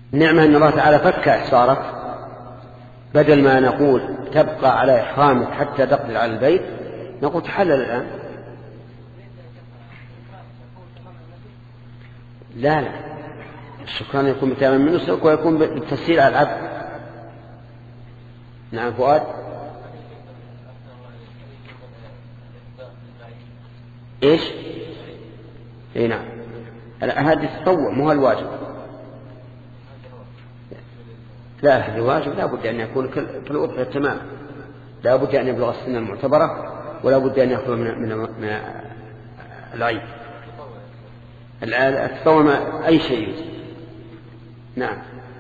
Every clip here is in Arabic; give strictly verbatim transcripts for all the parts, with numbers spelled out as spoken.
النعمة أن الله تعالى فك إحصارك، بدل ما نقول تبقى على إحرامك حتى تقدر على البيت نقول تحلل الآن. لا لا، الشكران يكون بتاما من نسك ويكون بالتسهيل على العبد. نعم فؤاد. ايش؟ اي نعم، هذا التطوع مو الواجب. لا، هذا الواجب لا بد أن يكون كالأضحية تمام، لا بد أن يبلغ السنة المعتبرة ولا بد أن يخلو من, من, من العيب. التطوع أي شيء. نعم.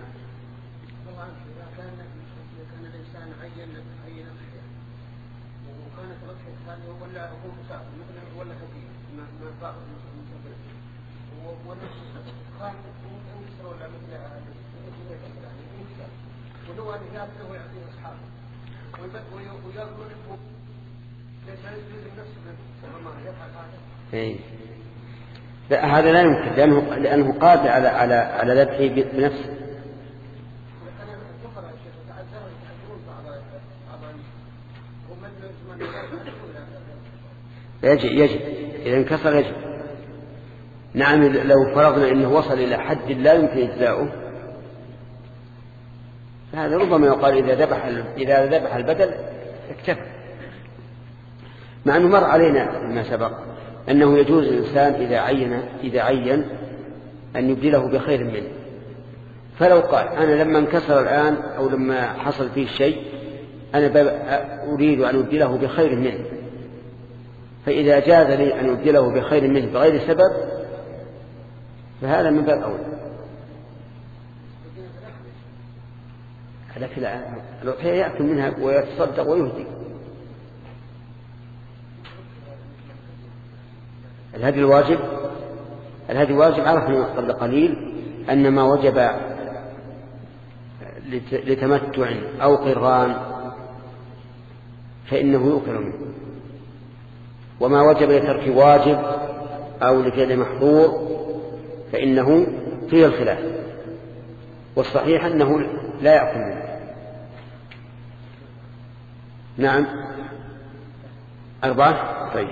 إيه. لا هذا لا يمكن لأنه, لأنه قادر على على على ذبحه بنفسه. يجب يجب إذا انكسر يجب. نعم لو فرضنا أنه وصل إلى حد لا يمكن إجزاؤه فهذا ربما يقال إذا ذبح إذا ذبح البدل اكتفى. مع أنه مر علينا ما سبق أنه يجوز الإنسان إذا عين إذا عين أن يبدله بخير منه. فلو قال أنا لما انكسر الآن أو لما حصل فيه شيء أنا أريد أن أبدله بخير منه، فإذا جاز لي أن أبدله بخير منه بغير سبب فهذا من باب أولى. لكن الأضحية يأكل منها ويتصدق ويهدي. الهدي الواجب الهدي الواجب عرفنا قبل قليل أن ما وجب لتمتع أو قران فإنه يؤكل منه، وما وجب لترك واجب أو لفعل محظور فإنه فيه الخلاف، والصحيح أنه لا يأكل منه. نعم. أربعة. طيب.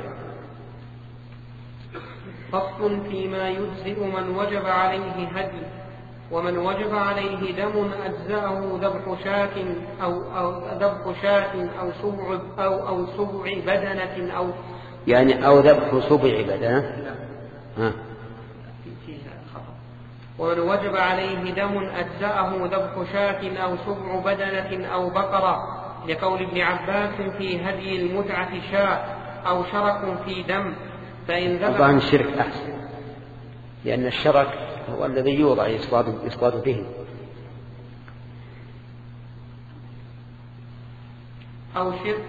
فصل فيما يجزئ من وجب عليه هدي. ومن وجب عليه دم أجزأه ذبح شاة أو أو ذبح شاة أو سبع أو أو سبع بدنة أو يعني أو ذبح سبع بدنة. ها. ومن وجب عليه دم أجزأه ذبح شاة أو سبع بدنة أو بقرة، لقول ابن عباس في هدي المتعة شاة أو شرك في دم. فإن ذبح طبعا الشرك أحسن، لأن الشرك هو الذي يوضع يصطاد به. أو شرك،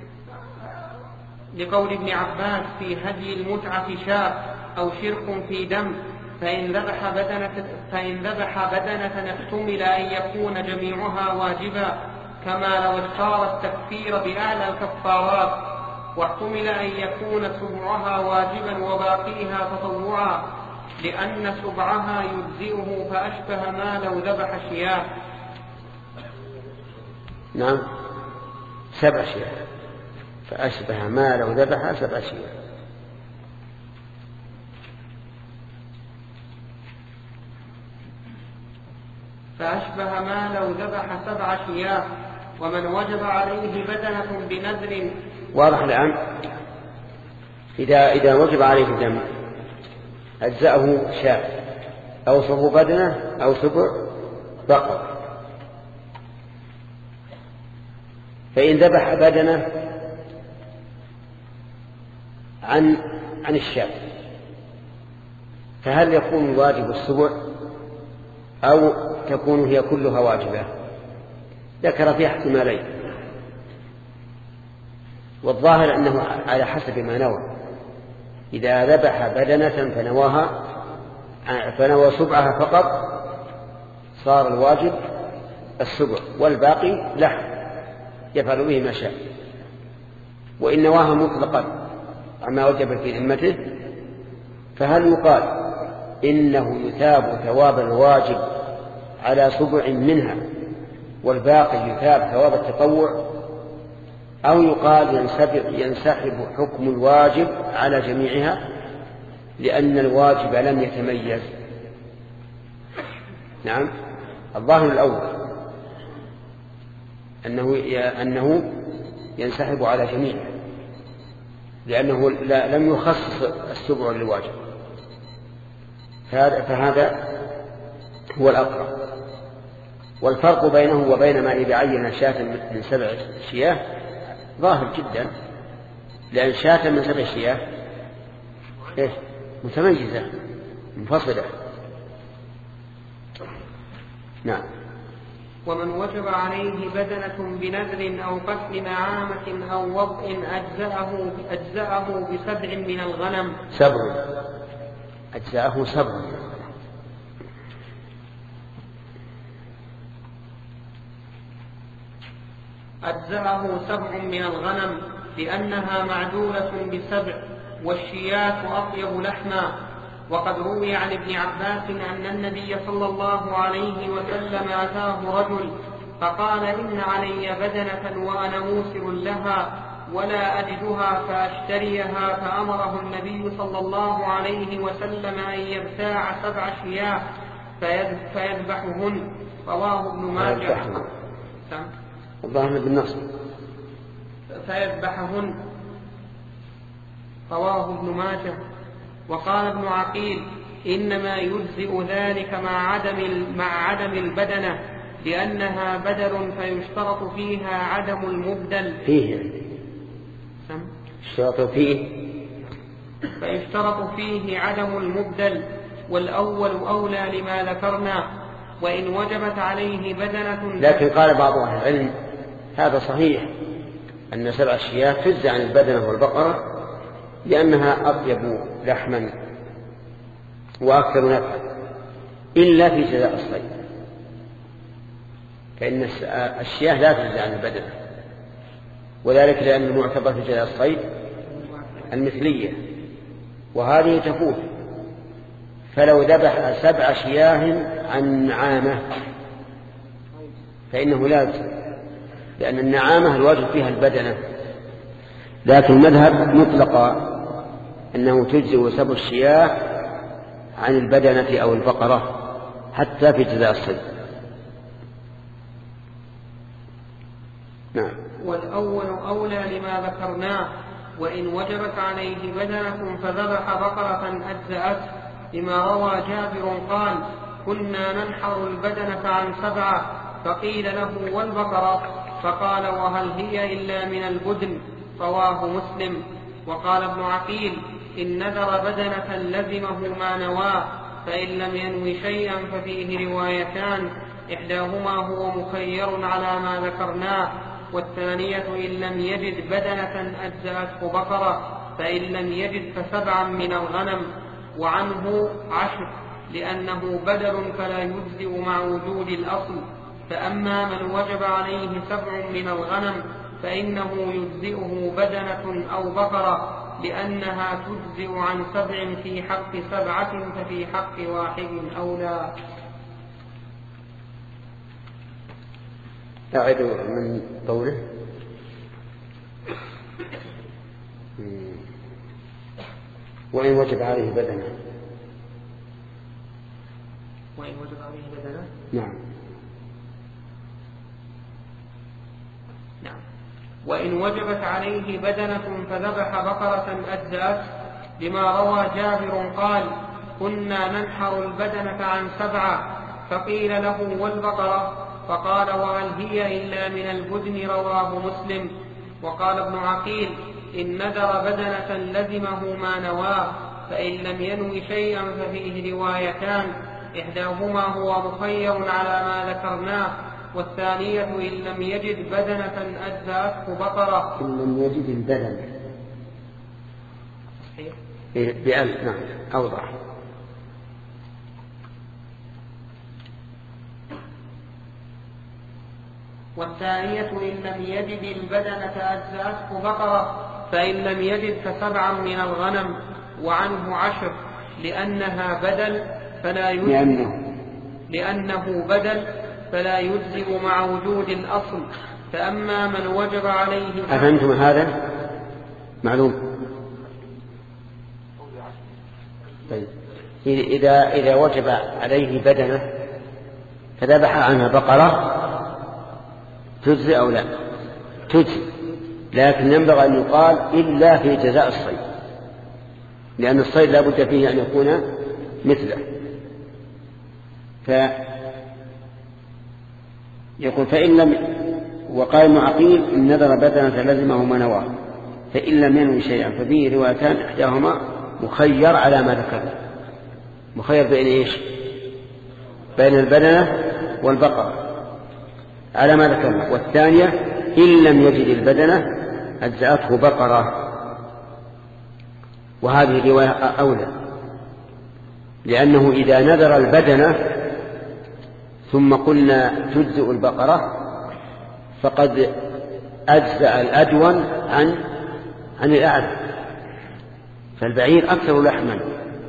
لقول ابن عباس في هدي المتعة شاة أو شرك في دم. فإن ذبح بدنة فإن ذبح بدنة احتمل أن يكون جميعها واجبا، كما لو اختار التكفير بأعلى الكفارات، واحتمل أن يكون سبعها واجبا وباقيها تطوعا، لأن سبعها يجزئه فأشبه ما لو ذبح شياه. نعم، سبع شياه، فأشبه ما لو ذبح سبع شياه. فأشبه ما لو ذبح سبع شياه. ومن وجب عليه بدنة بنذر. واضح الآن. إذا إذا وجب عليه دم أجزأه شاة أو سبع بدنة أو سبع بقر، فإن ذبح بدنة عن عن الشاة فهل يكون الواجب السبع أو تكون هي كلها واجبة؟ ذكر فيها احتمالين، والظاهر أنه على حسب ما نوى. إذا ذبح بدنة فنواها فنوى سبعها فقط صار الواجب السبع والباقي لحم يفعل به ما شاء. وإن نواها مطلقا عما وجب في ذمته فهل يقال إنه يثاب ثواب الواجب على سبع منها والباقي يثاب ثواب التطوع، أو يقال ينسحب حكم الواجب على جميعها لأن الواجب لم يتميز. نعم، الظاهر الأول أنه أنه ينسحب على جميعها لأنه لم يخصص السبع للواجب، فهذا هو الأقرب. والفرق بينه وبين ما إذا عين شاة من سبع شياه ظاهر جدا، لأن شاة من سبع شياه إيه؟ متميزة منفصلة. نعم. ومن وجب عليه بدنة بنذر أو قتل نعامة أو وضع أجزأه, أجزأه بسبع من الغنم. سبع أجزأه سبع. أجزأه سبع من الغنم لأنها معدولة بسبع، والشياة أطيب لحما. وقد روي عن ابن عباس أن النبي صلى الله عليه وسلم أتاه رجل فقال إن علي بدنة وأنا موسر لها ولا أجدها فأشتريها، فأمره النبي صلى الله عليه وسلم أن يبتاع سبع شياه فيذبحهن. رواه ابن ماجه. الظاهر بالنصر. فيذبحهن رواه ابن ماجه. وقال ابن عقيل إنما يجزئ ذلك مع عدم مع عدم البدنة لأنها بدل فيشترط فيها عدم المبدل فيه اشترط فيه فيشترط فيه عدم المبدل، والأول أولى لما ذكرنا. وإن وجبت عليه بدنة، لكن قال بعض أهل العلم هذا صحيح أن سبع الشياه تجزى عن البدنة والبقرة لأنها أطيب لحما وأكثر نفعا إلا في جزاء الصيد، فإن الشياه لا تجزى عن البدنة، وذلك لأن المعتبر في جزاء الصيد المثلية، وهذه تفوت. فلو ذبح سبع شياه عن نعامة فإنه لا يجزي، لأن النعامة الواجب فيها البدنة، لكن المذهب مطلقا أنه تجزئ سبع الشياه عن البدنة أو البقرة حتى في جزاء الصيد. نعم. والأول أولى لما ذكرناه. وإن وجبت عليه بدنة فذبح بقرة أجزأته، لما روى جابر قال كنا ننحر البدنة عن سبعة، فقيل له والبقرة؟ فقال وهل هي إلا من البدن؟ رواه مسلم. وقال ابن عقيل إن نذر بدنة لزمه ما نواه، فإن لم ينوي شيئا ففيه روايتان، إحداهما هو مخير على ما ذكرناه، والثانية إن لم يجد بدنة أجزأته بقرة، فإن لم يجد فسبعا من الغنم، وعنه عشر لأنه بدل فلا يجزئ مع وجود الأصل. فأما من وجب عليه سبع من الغنم فإنه يجزئه بدنة أو بقرة، لأنها تجزئ عن سبع في حق سبعة، ففي حق واحد أولى. أعد من قوله وإن وجب عليه بدنة. وإن وجب عليه بدنة نعم نعم وإن وجبت عليه بدنة فذبح بقرة أجزأته، لما روى جابر قال كنا ننحر البدنة عن سبعة، فقيل له والبقرة؟ فقال وهل هي إلا من البدن؟ رواه مسلم. وقال ابن عقيل إن نذر بدنة لزمه ما نواه، فإن لم ينوي شيئا ففيه روايتان، إحداهما هو مخير على ما ذكرناه، والثانية إن لم يجد بدنة أجزأته بقرة. إن لم يجد البدنة بألف. نعم أوضح. والثانية إن لم يجد البدنة أجزأته بقرة، فإن لم يجد فسبعا من الغنم، وعنه عشر لأنها بدل فلا يجزئ لأنه لأنه بدل فلا يجزئ مع وجود الأصل. فأما من وجب عليه أفهمتم هذا؟ معلوم. طيب إذا إذا وجب عليه بدنة فذبح عنها بقرة تجزي أو لا؟ تجزي، لكن ينبغي أن يقال إلا في جزاء الصيد، لأن الصيد لا بد فيه أن يكون مثله. فيقول فإن لم، وقال ابن عقيل إن نذر بدنة لزمه ما نواه، فإن لم ينوي شيئا ففيه روايتان إحداهما مخير على ما ذكرنا. مخير بين إيش؟ بين البدنة والبقرة على ما ذكرنا. والثانية إن لم يجد البدنة أجزأته بقرة، وهذه رواية أولى، لأنه إذا نذر البدنة ثم قلنا تجزئ البقرة فقد أجزأ الأدون عن عن الأعلى، فالبعير أكثر لحما،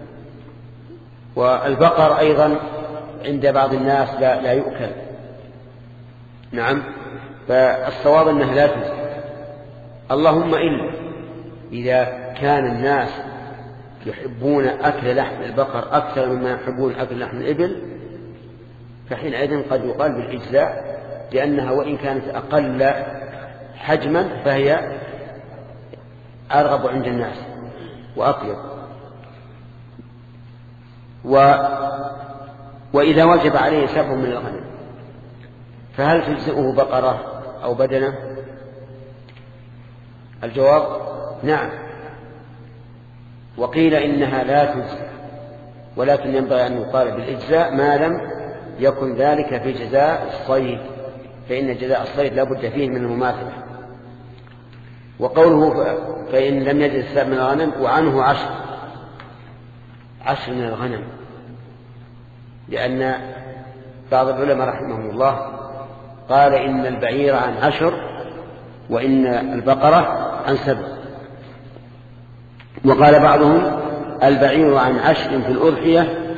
والبقر أيضا عند بعض الناس لا, لا يؤكل. نعم، فالصواب أنها لا تجزئ، اللهم إلا إذا كان الناس يحبون أكل لحم البقر أكثر مما يحبون أكل لحم الإبل، فحينئذ قد يقال بالإجزاء، لأنها وإن كانت أقل حجما فهي أرغب عند الناس وأطيب. و... وإذا وجب عليه سبع من الغنم فهل تجزئه بقرة أو بدنة؟ الجواب نعم، وقيل إنها لا تجزئ، ولكن ينبغي أن يقال بالإجزاء ما لم يكن ذلك في جزاء الصيد، فإن جزاء الصيد لا بد فيه من المماثلة. وقوله فإن لم يجد السبع من الغنم وعنه عشر عشر من الغنم، لأن بعض العلماء رحمهم الله قال إن البعير عن عشر وإن البقرة عن سبع، وقال بعضهم البعير عن عشر في الأضحية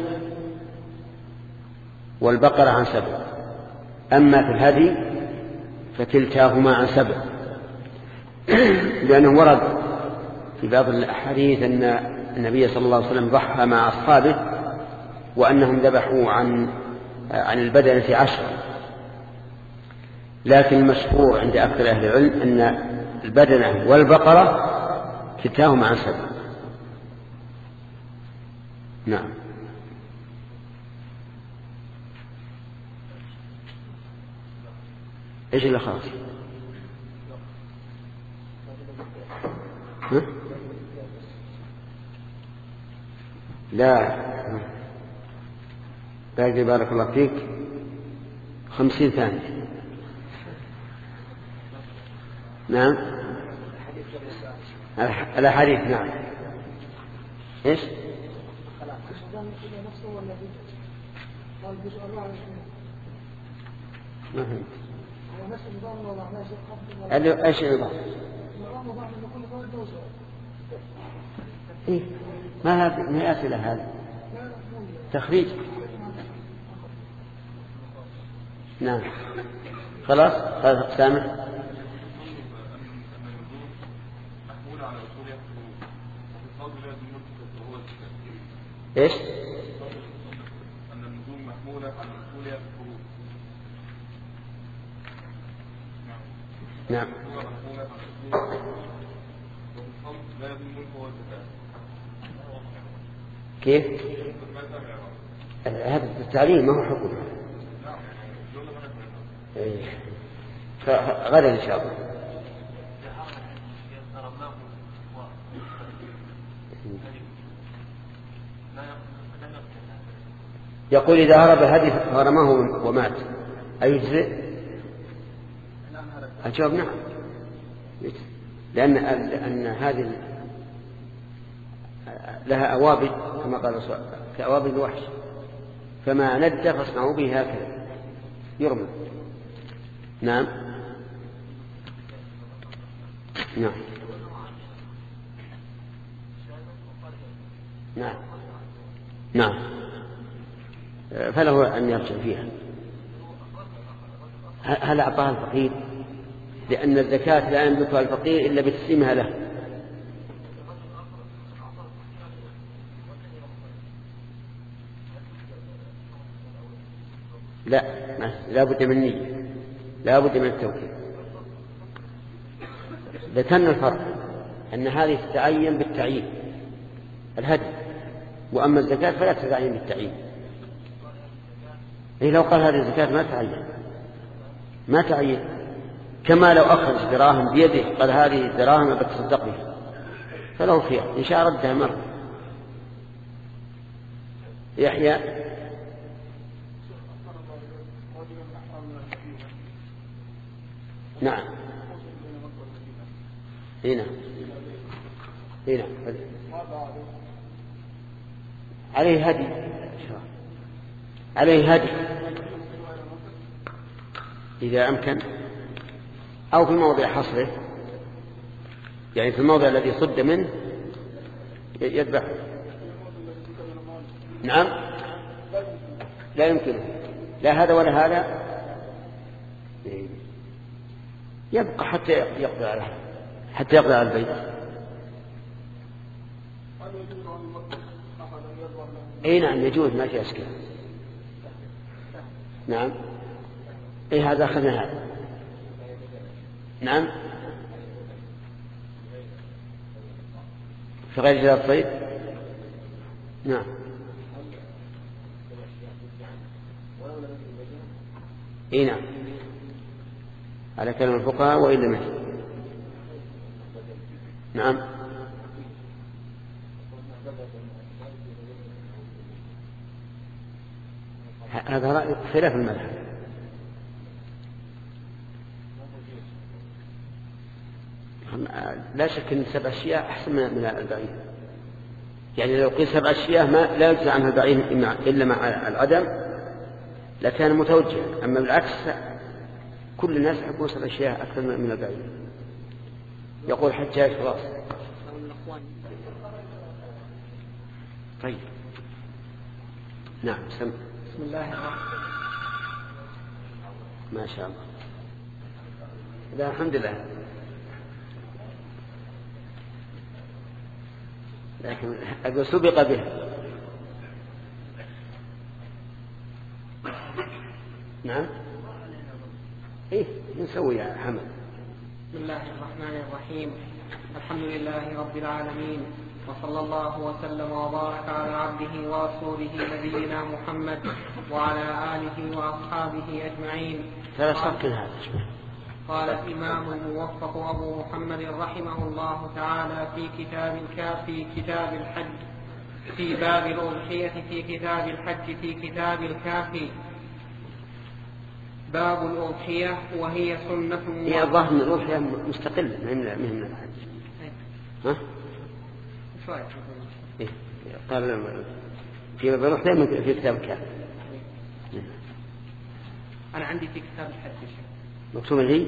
والبقرة عن سبع، أما في الهدي فكلتاهما عن سبع، لأنه ورد في بعض الأحاديث أن النبي صلى الله عليه وسلم ضحى مع أصحابه وأنهم ذبحوا عن عن البدنة عشرة، لكن المشهور عند أكثر أهل العلم أن البدنة والبقرة كلتاهما عن سبع. نعم. ايش اللي خلاص؟ ها؟ لا باقي بارك الله فيك خمسين ثانية. نعم الأحاديث. نعم ايش؟ ما فهمت. ايش النظام؟ إيه؟ ما هذه ما أسئلة هذه تخريج. نعم خلاص خلاص سامح. ايش؟ أن النجوم محمولة على أصولها في الفروض. نعم. كيف؟ هذا التعليم ما هو حكم. غدا إن شاء الله. يقول إذا هرب الهدي فرماه ومات أيجزئ؟ الجواب نعم، لأن أن هذه لها أوابد كما قال الرسول كأوابد الوحش، فما ند فاصنعوا به هكذا يرمى. نعم نعم نعم نعم فله أن يرجع فيها. هل أعطاها الفقير؟ لأن الزكاة لا يملكها الفقير إلا بتسليمها له. لا، لا بد من نية، لا بد من التوكيد. ذكرنا الفرق أن هذه تتعين بالتعيين الهدي، وأما الزكاة فلا تتعين بالتعيين. إيه لو قال هذه الزكاة ما تعين ما تعين، كما لو أخذ دراهم بيده قال هذه الدراهم بتصدق بها، فله فيها إن شاء ردها مرة. يحيى نعم هنا هنا عليه هدي عليه هدي إذا أمكن، أو في موضع حصره، يعني في الموضع الذي صد منه يذبح. نعم لا يمكنه، لا هذا ولا هذا، يبقى حتى يقضي عليه حتى يقضي على البيت. اي نعم يجوز، ما في اشكال. نعم اي هذا اخذنا هذا. نعم في غير جزاء الصيد. نعم اي نعم على كلام الفقهاء وإلا مثل. نعم هذا رأي خلاف المذهب. لا شك أن سبع أشياء أحسن من البعير، يعني لو قيل سبع أشياء ما لا يجزى عنها البعير إلا مع العدم لكان متوجها، أما بالعكس كل الناس يحبون سبع أشياء أكثر من البعير. يقول حجاج خلاص. طيب نعم سم. بسم الله الرحمن ما شاء الله. لا الحمد لله، لكن أقول سبق به. نعم إيه نسوي يا حمد. بسم الله الرحمن الرحيم. الحمد لله رب العالمين، وصلى الله وسلم وبارك على عبده ورسوله نبينا محمد وعلى آله وأصحابه أجمعين. ترى صفت هذا. قال الإمام الموفق أبو محمد رحمه الله تعالى في كتاب في كتاب الحج في باب الأضحية في كتاب الحج في كتاب الكافي باب الأضحية وهي سنة. هي الظاهر من الأضحية مستقلة من من الحج. ها؟ شو رأيك؟ إيه قال في باب الأضحية في كتاب الكافي. أنا عندي في كتاب الحج مكتوب لي.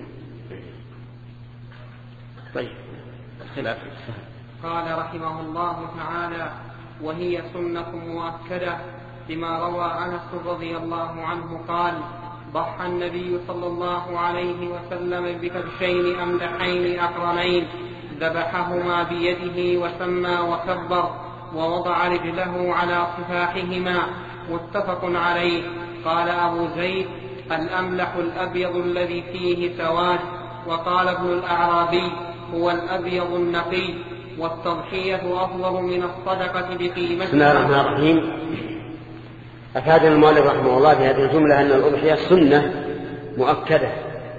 طيب الخلاف. قال رحمه الله تعالى وهي سنة مؤكدة لما روى أنس رضي الله عنه قال ضحى النبي صلى الله عليه وسلم بكبشين أملحين أقرنين ذبحهما بيده وسمى وكبر ووضع رجله على صفاحهما متفق عليه. قال أبو زيد الأملح الأبيض الذي فيه سواد. وقال ابن الأعرابي هو الأبيض النقي والتضحية أفضل من الصدقة بقيمتها. بسم الله الرحمن الرحيم. أفاد المؤلف رحمه الله في هذه الجملة أن الأضحية سنة مؤكدة،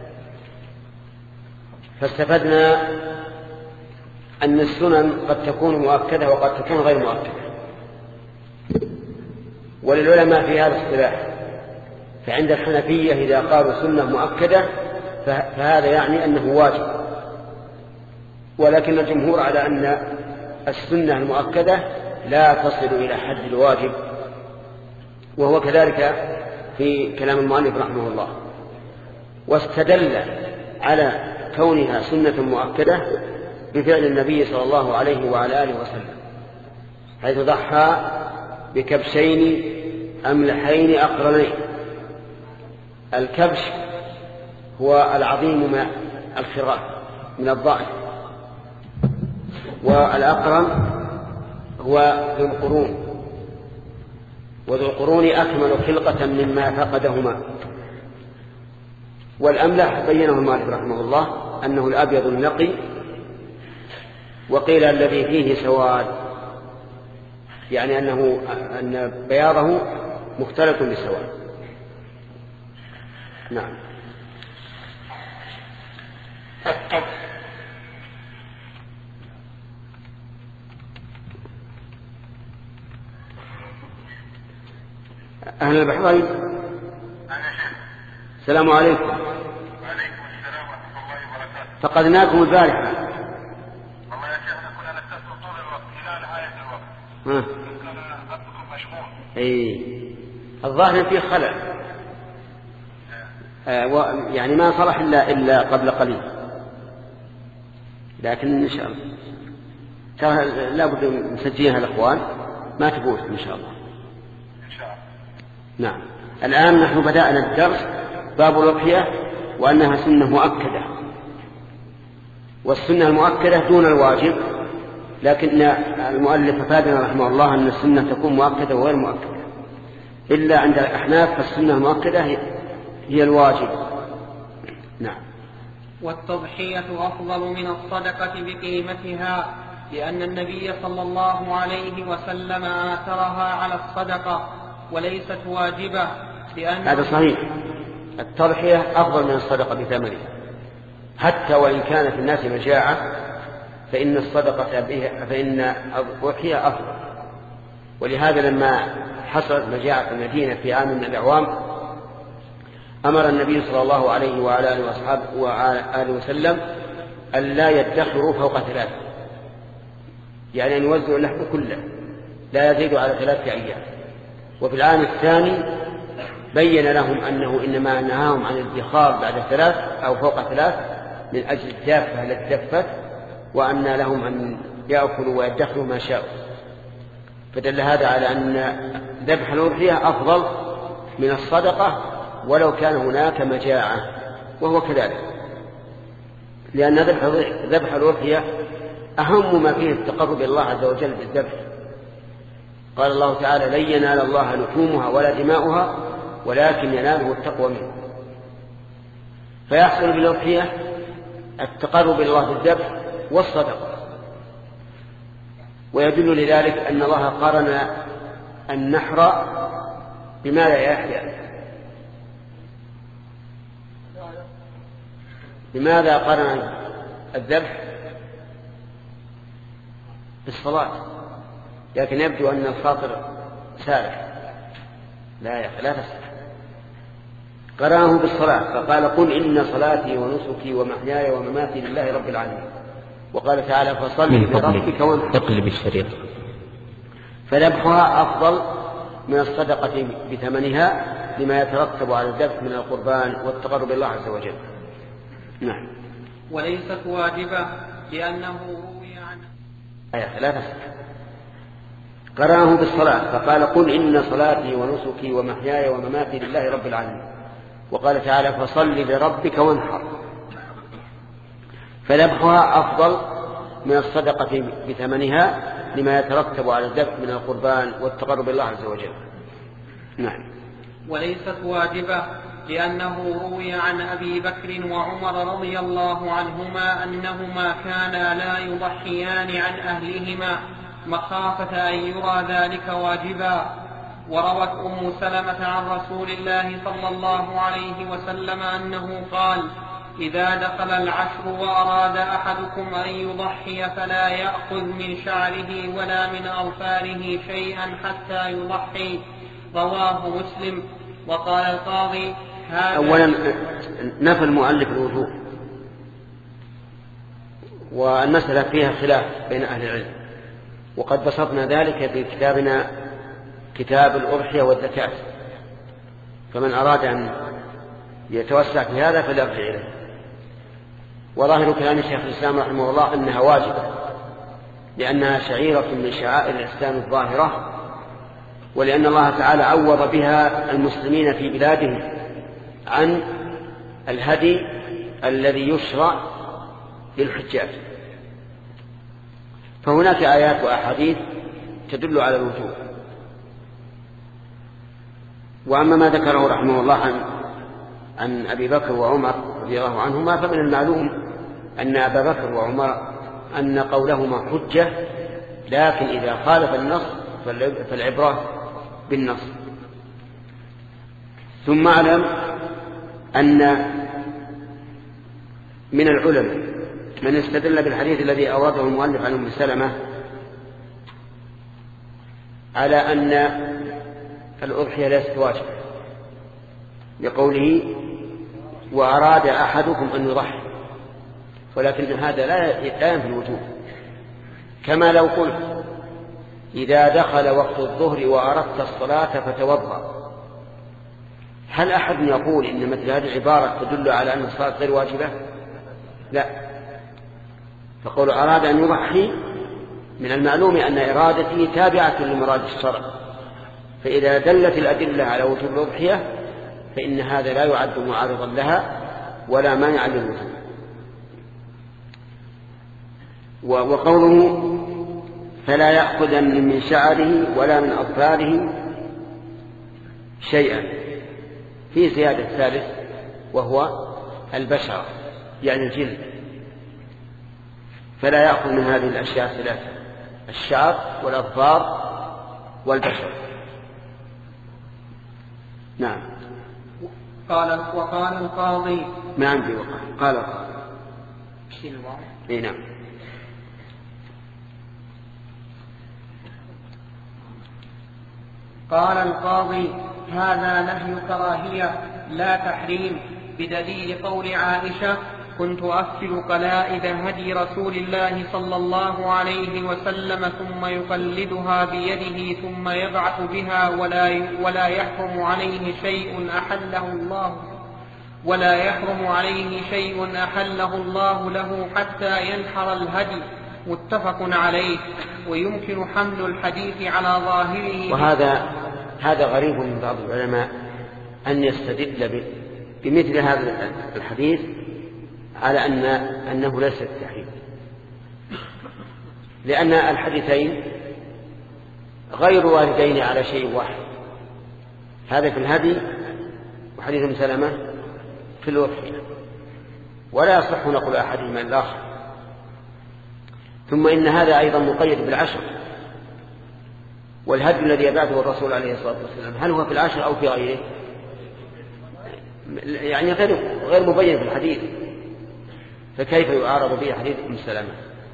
فاستفدنا أن السنن قد تكون مؤكدة وقد تكون غير مؤكدة، وللعلماء في هذا اصطلاح. فعند الحنفية إذا قالوا سنة مؤكدة فهذا يعني أنه واجب، ولكن الجمهور على أن السنة المؤكدة لا تصل إلى حد الواجب، وهو كذلك في كلام المؤلف رحمه الله. واستدل على كونها سنة مؤكدة بفعل النبي صلى الله عليه وعلى آله وسلم، حيث ضحى بكبشين أملحين أقرنين. الكبش هو العظيم من الخراف من الضأن، والأقرن هو ذو القرون، وذو القرون أكمل خلقة مما فقدهما. والأملح بينه المؤلف رحمه الله أنه الأبيض النقي، وقيل الذي فيه سواد، يعني أنه أن بياضه مختلط بالسواد. نعم. أهل البحرين، السلام عليكم. وعليكم السلام ورحمة الله وبركاته. فقدناكم البارحة. والله يا شيخنا كنا نتصل طول الوقت إلى نهاية الوقت. ها. كنا خطكم مشغول. أي الظاهر فيه خلل، آه يعني ما صلح إلا إلا قبل قليل، لكن إن شاء الله لا بد نسجلها الأخوان ما تفوت إن شاء الله. إن شاء الله. نعم. الآن نحن بدأنا الدرس باب الأضحية وأنها سنة مؤكدة، والسنة المؤكدة دون الواجب، لكن المؤلف فادنا رحمه الله أن السنة تكون مؤكدة وغير مؤكدة، إلا عند الأحناف فالسنة المؤكدة هي الواجب. نعم. والتضحية أفضل من الصدقة بقيمتها، لأن النبي صلى الله عليه وسلم آثرها على الصدقة وليست واجبة. لأن هذا صحيح، التضحية أفضل من الصدقة بثمنها، حتى وإن كان في الناس مجاعة فإن الصدقة بها فإن الضحية أفضل. ولهذا لما حصلت مجاعة في المدينة في عام من الأعوام أمر النبي صلى الله عليه وعلى آله وأصحابه وعلى آله وسلم أن لا يدخروا فوق ثلاثة، يعني أن يوزعوا اللحم كله لا يزيد على ثلاثة أيام. وفي العام الثاني بين لهم أنه إنما نهاهم عن الادخار بعد ثلاث أو فوق ثلاث من أجل الدافة التي دفت، وأن لهم أن يأكلوا ويدخروا ما شاءوا. فدل هذا على أن ذبح الأضحية أفضل من الصدقة ولو كان هناك مجاعة، وهو كذلك، لأن ذبح الأضحية أهم ما فيه التقرب إلى الله عز وجل بالذبح. قال الله تعالى: لن ينال الله لحومها ولا دماؤها ولكن يناله التقوى منه. فيحصل بالأضحية التقرب إلى الله بالذبح والصدقة. ويدل لذلك أن الله قارن النحر بماذا يا يحيى؟ لماذا قارن الذبح بالصلاة؟ لكن يبدو أن الخاطر سارح. لا يا أخي لا تسرح. قرأه بالصلاة فقال: قل إن صلاتي ونسكي ومحياي ومماتي لله رب العالمين. وقال تعالى: فصل لربك وانحر. اقلب الشريط. فذبحها أفضل من الصدقة بثمنها لما يترتب على الذبح من القربان والتقرب إلى الله عز وجل. نعم. وليست واجبة لأنه روي عنه. آية ثلاثة. قرأه بالصلاة فقال: قل إن صلاتي ونسكي ومحياي ومماتي لله رب العالمين. وقال تعالى: فصل لربك وانحر. فذبحها أفضل من الصدقة بثمنها لما يترتب على الذبح من القربان والتقرب إلى الله عز وجل. نعم. وليست واجبة لأنه روي عن أبي بكر وعمر رضي الله عنهما أنهما كانا لا يضحيان عن أهلهما مخافة أن يرى ذلك واجبا. وروت أم سلمة عن رسول الله صلى الله عليه وسلم أنه قال: إذا دخل العشر وأراد أحدكم أن يضحي فلا يأخذ من شعره ولا من أظفاره شيئا حتى يضحي. رواه مسلم. وقال القاضي: هذا أولا نفى المؤلف الوجوب، والمسألة فيها خلاف بين أهل العلم، وقد بسطنا ذلك في كتابنا كتاب الأضحية والزكاة، فمن أراد أن يتوسع في هذا فليرجع إليه. وظاهر كلام شيخ الإسلام رحمه الله أنها واجبة، لأنها شعيرة من شعائر الإسلام الظاهرة ولأن الله تعالى عوض بها المسلمين في بلادهم عن الهدي الذي يشرع للحجاج. فهناك آيات وأحاديث تدل على الوجوب. وأما ما ذكره رحمه الله عن, عن أبي بكر وعمر رضي الله عنهما، فمن المعلوم أن أبا بكر وعمر أن قولهما حجة، لكن إذا خالف النص فالعبرة بالنص. ثم اعلم أن من العلماء من استدل بالحديث الذي أورده المؤلف عن أم سلمة على أن الأضحية ليست واجبة، بقوله وأراد أحدكم أن يضحي، ولكن هذا لا ينفي الوجوب. كما لو قلت إذا دخل وقت الظهر وأردت الصلاة فتوضأ، هل أحد يقول إن مثل هذه العبارة تدل على أن الصلاة غير واجبة؟ لا. فقول أراد أن يضحي من المعلوم أن إرادته تابعة لمراد الشرع، فإذا دلت الأدلة على وجوب الأضحية فإن هذا لا يعد معارضا لها ولا مانع للوجوب. وقوله فلا يأخذن من شعره ولا من أظفاره شيئا، في زيادة ثالث وهو البشرة يعني الجلد، فلا يأخذ من هذه الأشياء ثلاثة: الشعر والأظفار والبشر. نعم. قال وقال القاضي ما عندي وقال قال القاضي اي نعم. قال القاضي هذا نهي كراهية لا تحريم، بدليل قول عائشة كنت أفسد قلائد هدي رسول الله صلى الله عليه وسلم ثم يقلدها بيده ثم يبعث بها ولا ولا يحرم عليه شيء أحله الله ولا يحرم عليه شيء أحله الله له حتى ينحر الهدي، متفق عليه. ويمكن حمل الحديث على ظاهره. وهذا هذا غريب من بعض العلماء أن يستدل بمثل هذا الحديث على أن أنه ليس التحريم، لأن الحديثين غير واردين على شيء واحد، هذا في الهدي وحديث ام سلمة في الأضحية، ولا يصح نقل أحدهما الآخر. ثم إن هذا أيضا مقيد بالعشر، والهدي الذي يبعثه الرسول عليه الصلاة والسلام هل هو في العشر أو في غيره؟ يعني غير غير مبين في الحديث، فكيف يعارض به حديث ام سلمة؟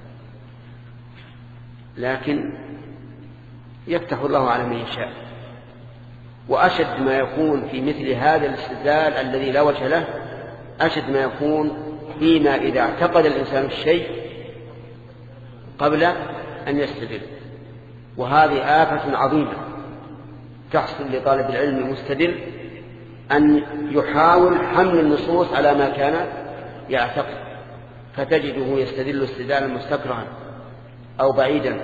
لكن يفتح الله على من يشاء. وأشد ما يكون في مثل هذا الاستدلال الذي لا وجه له، أشد ما يكون فيما إذا اعتقد الإنسان الشيء قبل أن يستدل، وهذه آفة عظيمة تحصل لطالب العلم المستدل أن يحاول حمل النصوص على ما كان يعتقد، فتجده يستدل استدلالا مستكرها أو بعيدا.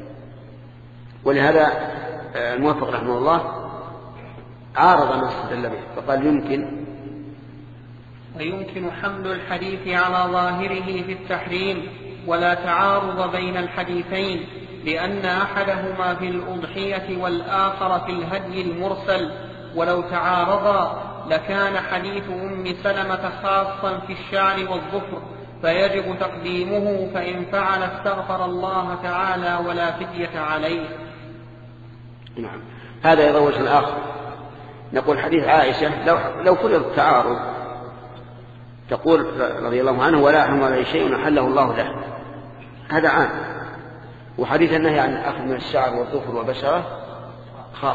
ولهذا الموفق رحمه الله عارض ما استدل به فقال يمكن ويمكن حمل الحديث على ظاهره في التحريم، ولا تعارض بين الحديثين، لأن أحدهما في الأضحية والآخر في الهدي المرسل، ولو تعارضا لكان حديث أم سلمة خاصا في الشعر والظفر فيجب تقديمه، فإن فعل استغفر الله تعالى ولا فدية عليه. نعم. هذا أيضا وجه آخر، نقول حديث عائشة لو, لو فرض التعارض تقول رضي الله عنه ولا يحرم عليه شيء أحله الله له، هذا عام. وحديث النهي عن الأخذ من الشعر والظفر وبشرة خاص.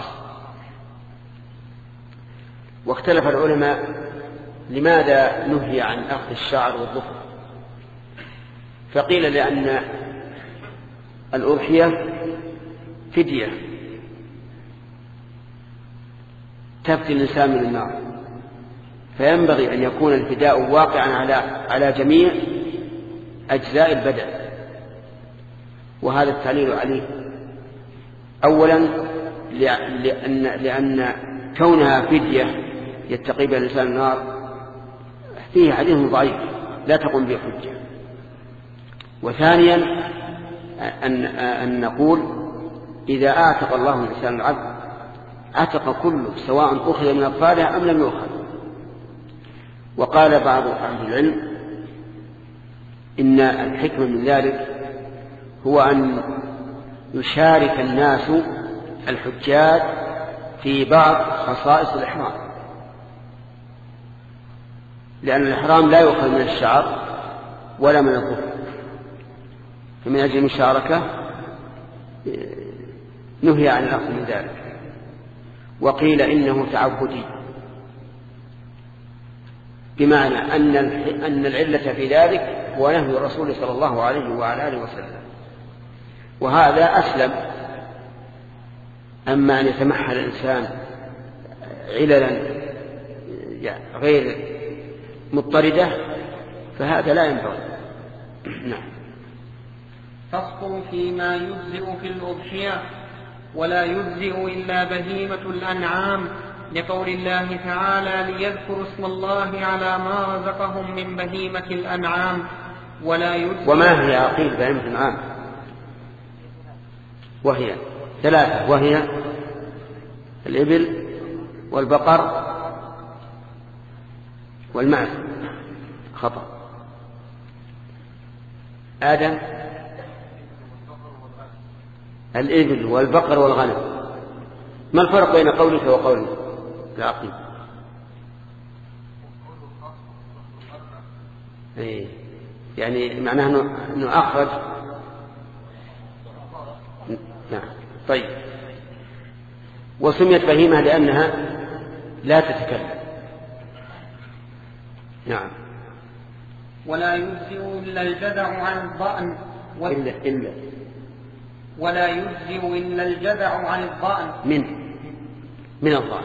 واختلف العلماء لماذا نهي عن أخذ الشعر والظفر، فقيل لأن الأضحية فدية تفدي الإنسان من النار، فينبغي أن يكون الفداء واقعا على على جميع أجزاء البدن. وهذا التعليل عليه أولا لأن, لأن كونها فدية يتقي بها الإنسان النار فيه حديث ضعيف لا تقوم به حجة. وثانيا أن, أن نقول إذا أعتق الله الإنسان العبد أعتق كله سواء أخذ من أطفاله أم لم يؤخذ. وقال بعض أهل العلم إن الحكمة من ذلك هو أن يشارك الناس الحجاج في بعض خصائص الإحرام، لأن الإحرام لا يؤخذ من الشعر ولا من الظفر، فمن أجل المشاركة نهي عن الأخذ من ذلك. وقيل إنه تعبدي، بمعنى أن أن العلة في ذلك هو نهي الرسول صلى الله عليه وعلى آله وسلم، وهذا أسلم. أما أن يتمحل الإنسان عللا غير مضطردة فهذا لا ينبغي. نعم. فصل فيما يجزئ في الأضحية. ولا يجزئ إلا بهيمة الأنعام، لقول الله تعالى ليذكروا اسم الله على ما رزقهم من بهيمة الأنعام. ولا يجزئ. وما هي عقيل بهيمة الأنعام؟ وهي ثلاثة، وهي الإبل والبقر والمعز. خطأ. آدم الإبل والبقر والغنم. ما الفرق بين قولك وقول العقيل؟ إيه. يعني معناه أنه أخرج. نعم. طيب. وسميت بهيمة لأنها لا تتكلم. نعم. ولا يجزئ إلا الجذع عن الضأن و... إلا إلا ولا يجزئ إلا الجذع عن الضأن من من الضأن.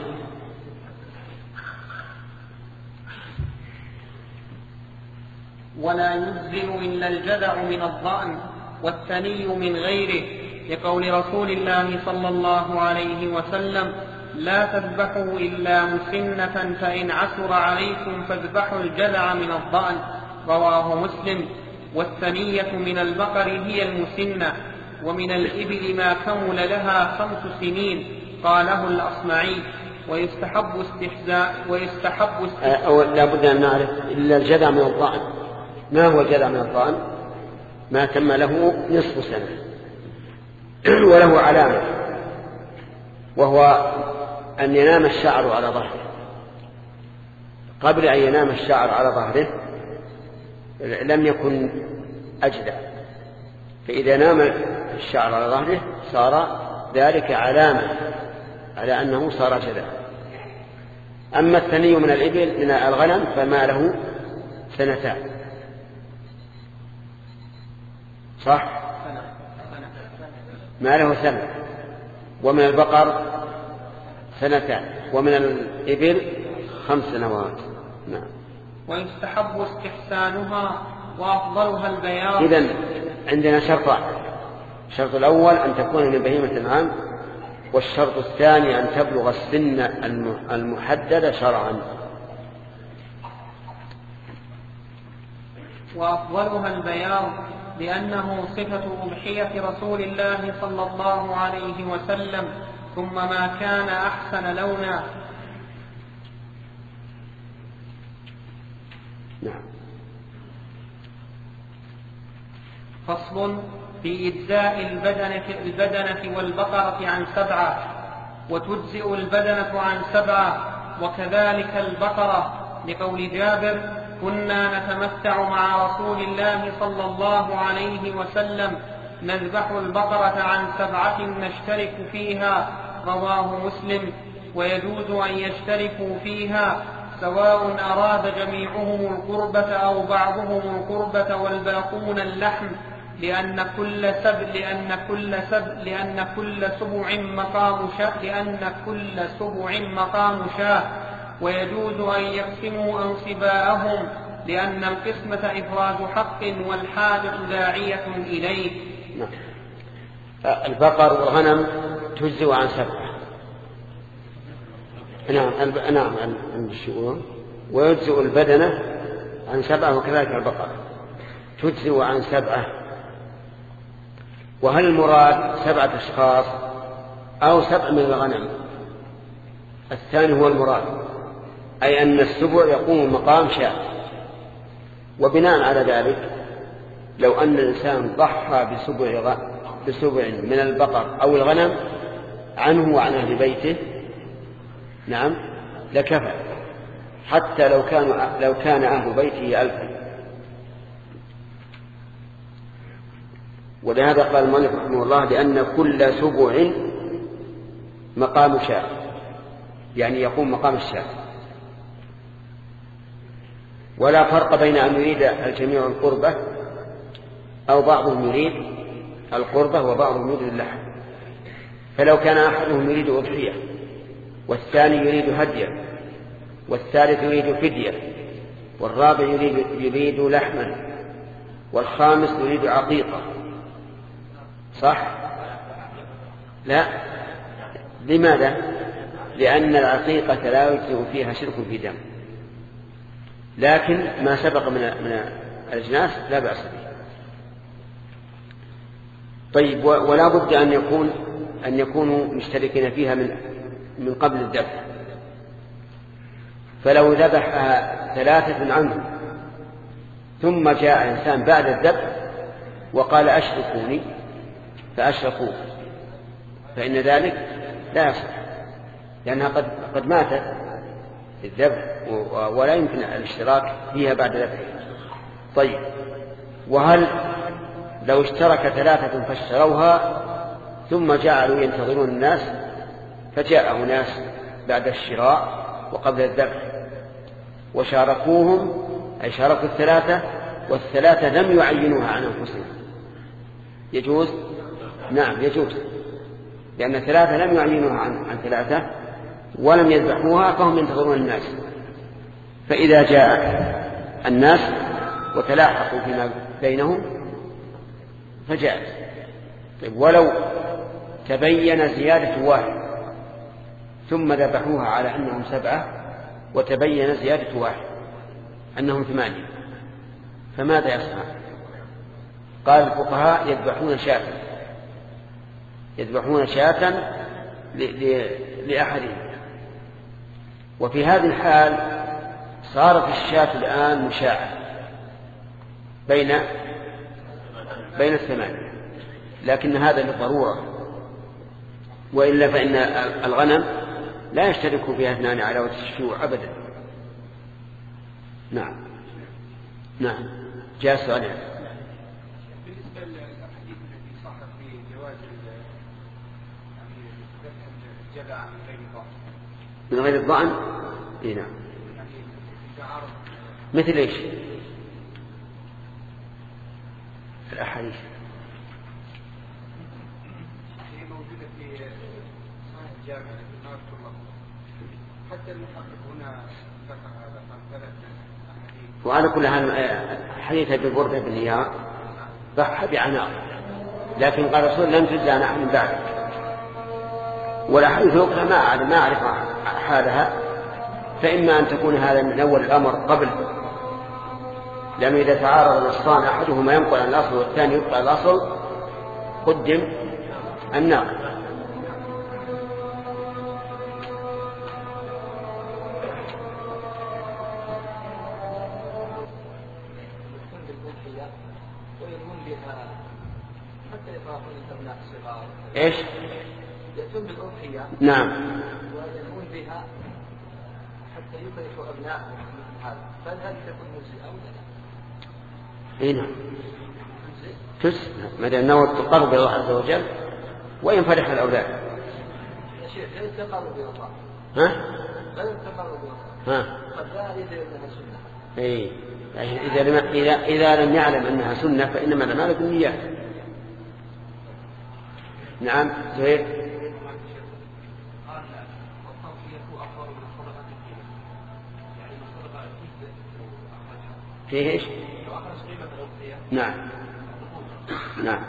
ولا يجزئ إلا الجذع من الضأن والثني من غيره، لقول رسول الله صلى الله عليه وسلم لا تذبحوا إلا مسنة، فإن عسر عليكم فاذبحوا الجذع من الضأن، رواه مسلم. والثنية من البقر هي المسنة، ومن الإبل ما كمل لها خمس سنين، قاله الأصمعي. ويستحب استحزاء ويستحب استحزاء أو لا بد أن نعرف إلا الجذع من الضأن. ما هو الجذع من الضأن؟ ما تم له نصف سنة وله علامة، وهو أن ينام الشعر على ظهره. قبل أن ينام الشعر على ظهره لم يكن أجدع، فإذا نام الشعر على ظهره صار ذلك علامة على أنه صار جذع. أما الثني من الإبل من الغنم فما له سنتان، صح؟ ما له سنة. ومن البقر سنتان، ومن الإبل خمس سنوات. نعم. ويستحب استحسانها وأفضلها البياض. إذن عندنا شرطان: الشرط الأول أن تكون من بهيمة الأنعام، والشرط الثاني أن تبلغ السن المحددة شرعا. وأفضلها البياض لأنه صفة أضحية رسول الله صلى الله عليه وسلم، ثم ما كان أحسن لونا. نعم. فصل في إجزاء البدنة, البدنة والبقرة عن سبعة، وتجزئ البدنة عن سبعة، وكذلك البقرة، لقول جابر كنا نتمتع مع رسول الله صلى الله عليه وسلم نذبح البقرة عن سبعة نشترك فيها، رواه مسلم. ويجوز أن يشتركوا فيها سواء أراد جميعهم القربة أو بعضهم القربة والباقون اللحم، لأن كل سبع لأن كل سبع لأن كل سبع مقام شاة لأن كل سبع مقام شاة. ويجوز أن يقسموا أنصباءهم، لأن القسمة إفراز حق والحاجة داعية إليه. البقر والغنم تجزئ عن سبعة، نعم نعم ويجزئ البدنة عن سبعة وكذلك البقرة تجزئ عن سبعة. وهل المراد سبعة أشخاص أو سبع من الغنم؟ الثاني هو المراد، أي أن السبع يقوم مقام شاة. وبناء على ذلك لو أن الإنسان ضحى بسبع بسبع من البقر أو الغنم عنه وعن أهل بيته نعم لكفى، حتى لو كان لو كان أهل بيته ألفا. ولهذا قال المؤلف رحمه الله لأن كل سبع مقام شاة، يعني يقوم مقام الشاة. ولا فرق بين أن يريد الجميع القربة أو بعضهم يريد القربة وبعضهم يريد اللحم. فلو كان أحدهم يريد أضحية والثاني يريد هدية والثالث يريد فدية والرابع يريد, يريد لحما والخامس يريد عقيقة، صح؟ لا. لماذا؟ لأن العقيقة لا يجزئ فيها شرك في دم، لكن ما سبق من من الأجناس لا بأس به. طيب ولا بد أن يكون أن يكونوا مشتركين فيها من من قبل الذبح. فلو ذبحها ثلاثة عنهم ثم جاء إنسان بعد الذبح وقال أشركوني فأشركوه فإن ذلك لا يصح، لأنها قد قد ماتت الذبح ولا يمكن الاشتراك فيها بعد ذبحها. طيب وهل لو اشترك ثلاثة فاشتروها ثم جعلوا ينتظرون الناس فجاء ناس بعد الشراء وقبل الذبح وشاركوهم، أي شاركوا الثلاثة والثلاثة لم يعينوها عن أنفسهم، يجوز؟ نعم يجوز، لأن الثلاثة لم يعينوها عن, عن ثلاثة ولم يذبحوها فهم ينتظرون الناس. فإذا جاء الناس وتلاحقوا فيما بينهم فجاءت. طيب ولو تبين زيادة واحد ثم ذبحوها على أنهم سبعة وتبين زيادة واحد أنهم ثمانية فماذا يصنع؟ قال الفقهاء يذبحون شاة يذبحون شاة لأحدهم. وفي هذه الحال صارت الشاة الآن مشاعة بين بين الثمانية، لكن هذا للضرورة، وإلا فإن الغنم لا يشترك فيها اثنان على وجه الشيوع أبدا. نعم نعم جاء سؤال. بالنسبة للحديث الذي صح في جواز الجذع من غير الضأن من غير الضأن إيه نعم مثل إيش الأحاديث هي موجودة في صحيح الجامع لكن ما أذكر الله، حتى المحقق هنا ذكر هذا فثلاث أحاديث. وعلى كل حال حديث أبي بردة بن نيار ضحى بعناق، لكن قال الرسول لم تجزى عن أحد بعدك. والأحاديث الأخرى ما أعرف ما أعرف حالها، فإما أن تكون هذا من أول الأمر قبل، لأنه إذا تعارض النصان أحدهما ينقل عن الأصل والثاني يبقى الأصل قدم الناقل. إيش؟ يأتون بالأضحية نعم ويأتون بها حتى يفرحوا أبنائهم مثل هذا، فهل هذه تكون مجزئة أو لا؟ إيه نعم تجزئ ما دام نوى التقرب إلى الله عز وجل وإن فرح الأولاد. يا شيخ غير التقرب إلى الله. ها؟ غير التقرب إلى الله. ها؟ قد لا يدري أنها سنة. إيه إذا لم إذا إذا لم يعلم أنها سنة فإنما الأعمال بالنيات. نعم زهير. فيه ايش؟ نعم نعم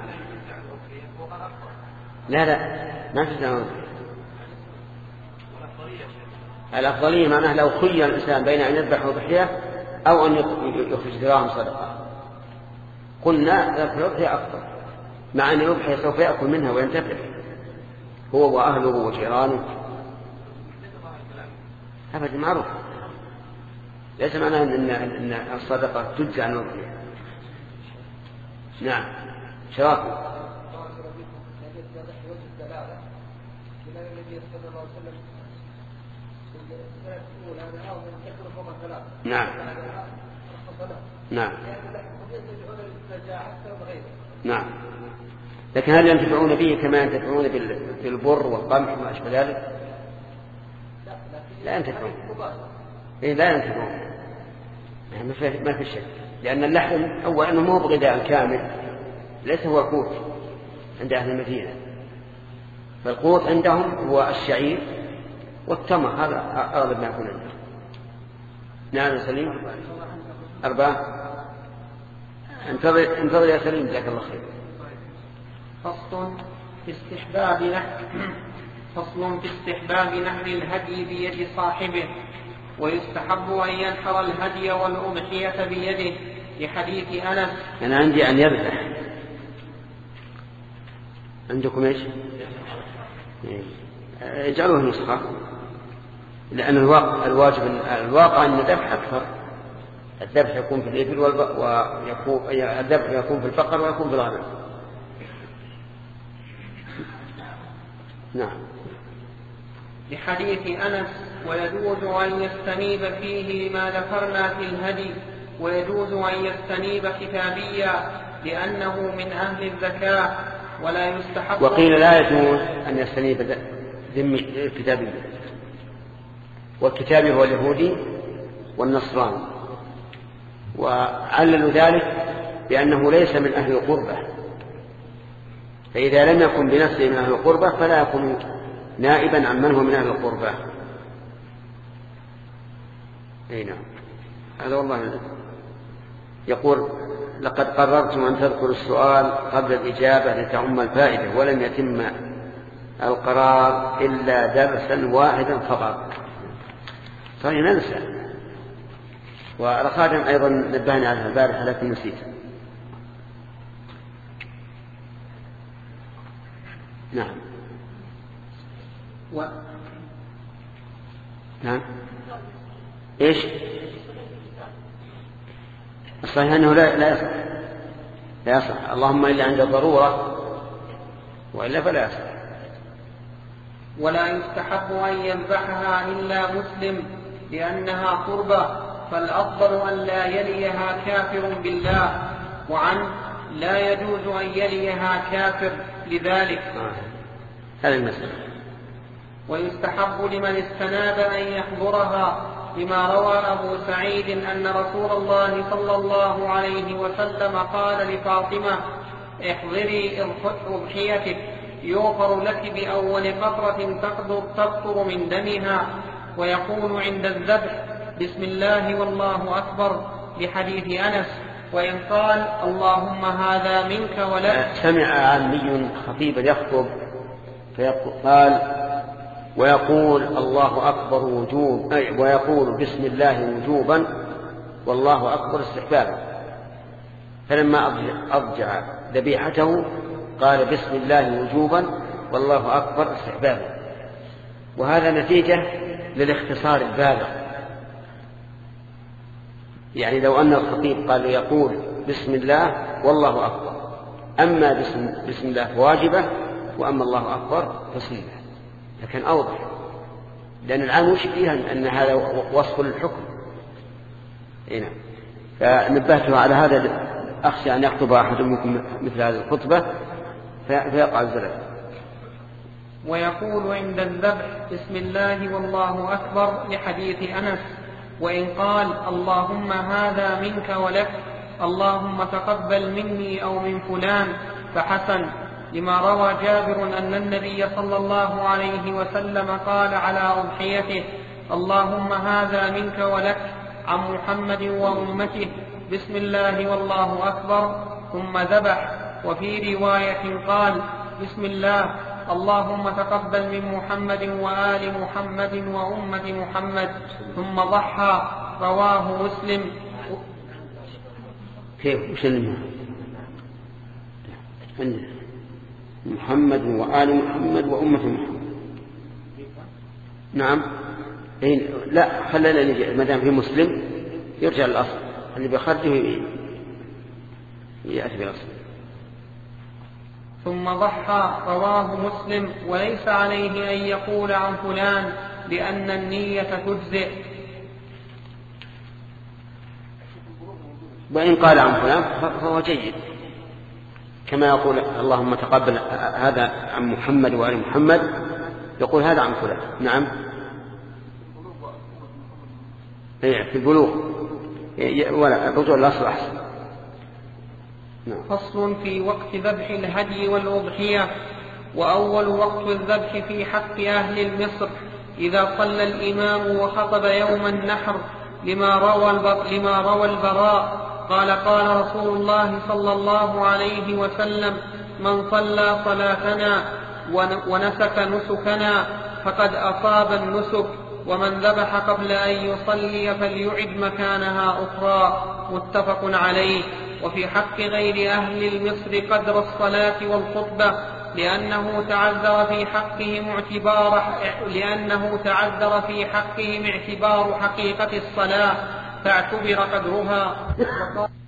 لا لا ما في زمان. الأفضلية معناه لو خير الإنسان بين أن يذبح أضحية أو أن يخرج دراهم صدقة قلنا ذبح الأضحية أفضل، مع أن الأضحية سوف يأكل منها وينتفع هو وأهله وجيرانه. أبدا معروف، ليس معناه أن, إن الصدقة تجزى عن الأضحية. نعم شرافي. نعم نعم نعم. لكن هل ينتفعون به كما ينتفعون بالبر والقمح وما أشبه ذلك؟ لا ينتفعون. إيه لا ينتفعون، ما في شك، لأن اللحم أولا أنه مو بغذاء كامل، ليس هو القوت عند أهل المدينة، فالقوت عندهم هو الشعير والتمر، هذا أغلب ما يكون عندهم. نعم سليم. أربعة. انتظر انتظر يا سليم جزاك الله خير. فصل في استحباب نحر فصل في استحباب نحر الهدي بيد صاحبه، ويستحب أن ينحر الهدي والأضحية بيده لحديث أنس. أنا عندي أن يذبح، عندكم إيش؟ اجعلوه نسخة، لأن الواقع الواجب الواقع أن الذبح أكثر. الذبح يكون في الإبل ويكون الذبح يكون في البقر ويكون في الغنم. نعم. لحديث أنس ويجوز أن يستنيب فيه لما ذكرنا في الهدي، ويجوز أن يستنيب كتابيا لأنه من أهل الزكاة، ولا يستحق. وقيل لا يجوز أن يستنيب ذمي كتابيا، والكتابي هو اليهودي والنصراني، وعللوا ذلك بأنه ليس من أهل القربة، فإذا لم يكن بنفسه من أهل القربة فلا يكون نائبا عن من هو من أهل القربة. أي نعم. هذا والله يقول لقد قررتم أن تذكروا السؤال قبل الإجابة لتعم الفائدة، ولم يتم القرار إلا درسا واحدا فقط. صحيح ننسى، ورخادم أيضا نبهني على البارحة لكن نسيت. نعم و... نعم. إيش الصحيح أنه لا, لا يصح لا يصح اللهم إلا عند ضرورة، وإلا فلا يصح. ولا يستحب أن يذبحها إلا مسلم لأنها قربة، فالأفضل أن لا يليها كافر بالله، وعن لا يجوز أن يليها كافر لذلك. هذا المسألة. ويستحب لمن استناب أن يحضرها، لما روى أبو سعيد أن رسول الله صلى الله عليه وسلم قال لفاطمة احضري أضحيتك يغفر لك بأول قطرة تقطر من دمها، ويقول عند الذبح بسم الله والله أكبر لحديث أنس، وإن قال اللهم هذا منك ولك. سمع عامي خطيبا يخطب فقال ويقول الله أكبر وجوب أي ويقول بسم الله وجوبا والله أكبر استحبابا، فلما أضجع ذبيحته قال بسم الله وجوبا والله أكبر استحبابا، وهذا نتيجة للاختصار البالغ. يعني لو أن الخطيب قال يقول بسم الله والله أكبر، أما بسم, بسم الله واجبة، وأما الله أكبر فسنة، لكن أوضح، لأن العام وش فيها أن هذا وصف للحكم. هنا فنبهته على هذا، أخشى أن يخطب أحد منكم مثل هذه الخطبة فيقع الزلل. ويقول عند الذبح بسم الله والله أكبر لحديث أنس، وإن قال اللهم هذا منك ولك اللهم تقبل مني أو من فلان فحسن، لما روى جابر أن النبي صلى الله عليه وسلم قال على أضحيته اللهم هذا منك ولك عن محمد وأمته بسم الله والله أكبر ثم ذبح. وفي رواية قال بسم الله اللهم تقبل من محمد وآل محمد وأمة محمد، ثم ضحى. رواه مسلم. كيف وش اللي محمد وآل محمد وأمة محمد؟ نعم. لا، خلينا نجي ما دام في مسلم يرجع للأصل، اللي بيخرجه يأتي بالأصل. ثم ضحى. رواه مسلم. وليس عليه أن يقول عن فلان لأن النية تجزئ. وإن قال عن فلان فهو جيد، كما يقول اللهم تقبل هذا عن محمد وآل محمد، يقول هذا عن فلان. نعم. في البلوغ ولا الرجوع للأصل أحسن. نعم. فصل في وقت ذبح الهدي والأضحية. وأول وقت الذبح في حق أهل مصر إذا صلى الإمام وخطب يوم النحر، لما روى, لما روى البراء قال قال رسول الله صلى الله عليه وسلم: من صلى صلاتنا ونسك نسكنا فقد أصاب النسك، ومن ذبح قبل أن يصلي فليعد مكانها أخرى. متفق عليه. وفي حق غير أهل المصر قدر الصلاة والخطبة، لأنه تعذر في حقهم اعتبار لأنه تعذر في حقهم اعتبار حقيقة الصلاة فاعتبر قدرها.